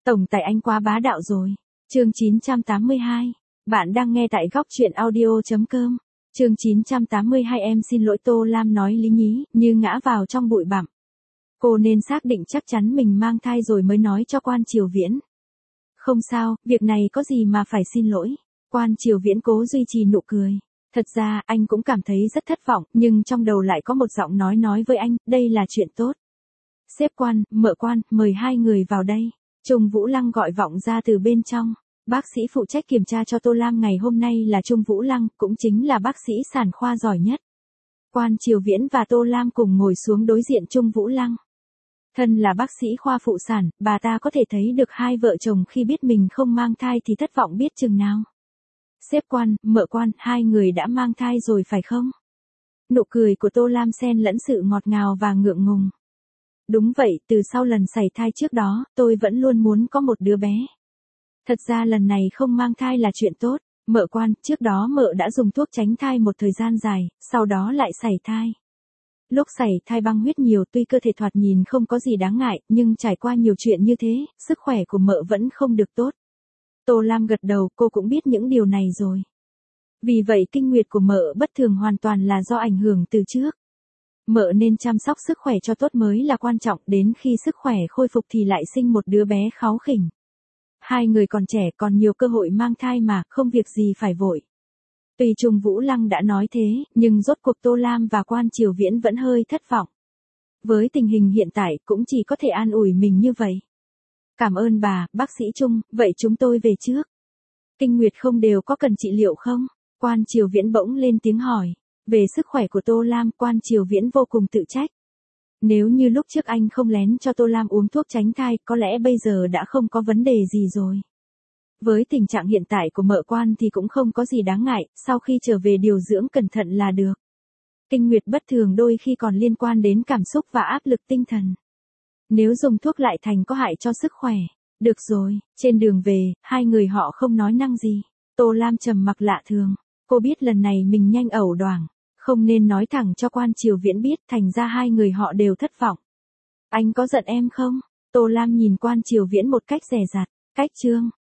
Tổng tài anh quá bá đạo rồi. Chương 982. Bạn đang nghe tại góc truyện audio.com. Chương 982 em xin lỗi Tô Lam nói lý nhí, như ngã vào trong bụi bặm. Cô nên xác định chắc chắn mình mang thai rồi mới nói cho Quan Triều Viễn. Không sao, việc này có gì mà phải xin lỗi. Quan Triều Viễn cố duy trì nụ cười. Thật ra anh cũng cảm thấy rất thất vọng, nhưng trong đầu lại có một giọng nói với anh, đây là chuyện tốt. Sếp Quan, mợ Quan, mời hai người vào đây. Trung Vũ Lăng gọi vọng ra từ bên trong. Bác sĩ phụ trách kiểm tra cho Tô Lam ngày hôm nay là Trung Vũ Lăng, cũng chính là bác sĩ sản khoa giỏi nhất. Quan Triều Viễn và Tô Lam cùng ngồi xuống đối diện Trung Vũ Lăng. Thân là bác sĩ khoa phụ sản, bà ta có thể thấy được hai vợ chồng khi biết mình không mang thai thì thất vọng biết chừng nào. Sếp Quan, mợ Quan, hai người đã mang thai rồi phải không? Nụ cười của Tô Lam xen lẫn sự ngọt ngào và ngượng ngùng. Đúng vậy, từ sau lần sảy thai trước đó, tôi vẫn luôn muốn có một đứa bé. Thật ra lần này không mang thai là chuyện tốt. Mợ Quan, trước đó mợ đã dùng thuốc tránh thai một thời gian dài, sau đó lại sảy thai. Lúc sảy thai băng huyết nhiều, tuy cơ thể thoạt nhìn không có gì đáng ngại, nhưng trải qua nhiều chuyện như thế, sức khỏe của mợ vẫn không được tốt. Tô Lam gật đầu, cô cũng biết những điều này rồi. Vì vậy kinh nguyệt của mợ bất thường hoàn toàn là do ảnh hưởng từ trước. Mợ nên chăm sóc sức khỏe cho tốt mới là quan trọng, đến khi sức khỏe khôi phục thì lại sinh một đứa bé kháu khỉnh. Hai người còn trẻ, còn nhiều cơ hội mang thai mà, không việc gì phải vội. Tuy Trung Vũ Lăng đã nói thế, nhưng rốt cuộc Tô Lam và Quan Triều Viễn vẫn hơi thất vọng. Với tình hình hiện tại, cũng chỉ có thể an ủi mình như vậy. Cảm ơn bà, bác sĩ Trung, vậy chúng tôi về trước. Kinh nguyệt không đều có cần trị liệu không? Quan Triều Viễn bỗng lên tiếng hỏi. Về sức khỏe của Tô Lam, Quan Triều Viễn vô cùng tự trách. Nếu như lúc trước anh không lén cho Tô Lam uống thuốc tránh thai, có lẽ bây giờ đã không có vấn đề gì rồi. Với tình trạng hiện tại của mợ Quan thì cũng không có gì đáng ngại, sau khi trở về điều dưỡng cẩn thận là được. Kinh nguyệt bất thường đôi khi còn liên quan đến cảm xúc và áp lực tinh thần. Nếu dùng thuốc lại thành có hại cho sức khỏe. Được rồi, trên đường về, hai người họ không nói năng gì. Tô Lam trầm mặc lạ thường. Cô biết lần này mình nhanh ẩu đoảng. Không nên nói thẳng cho Quan Triều Viễn biết, thành ra hai người họ đều thất vọng. Anh có giận em không? Tô Lam nhìn Quan Triều Viễn một cách dè dặt. Cách chương.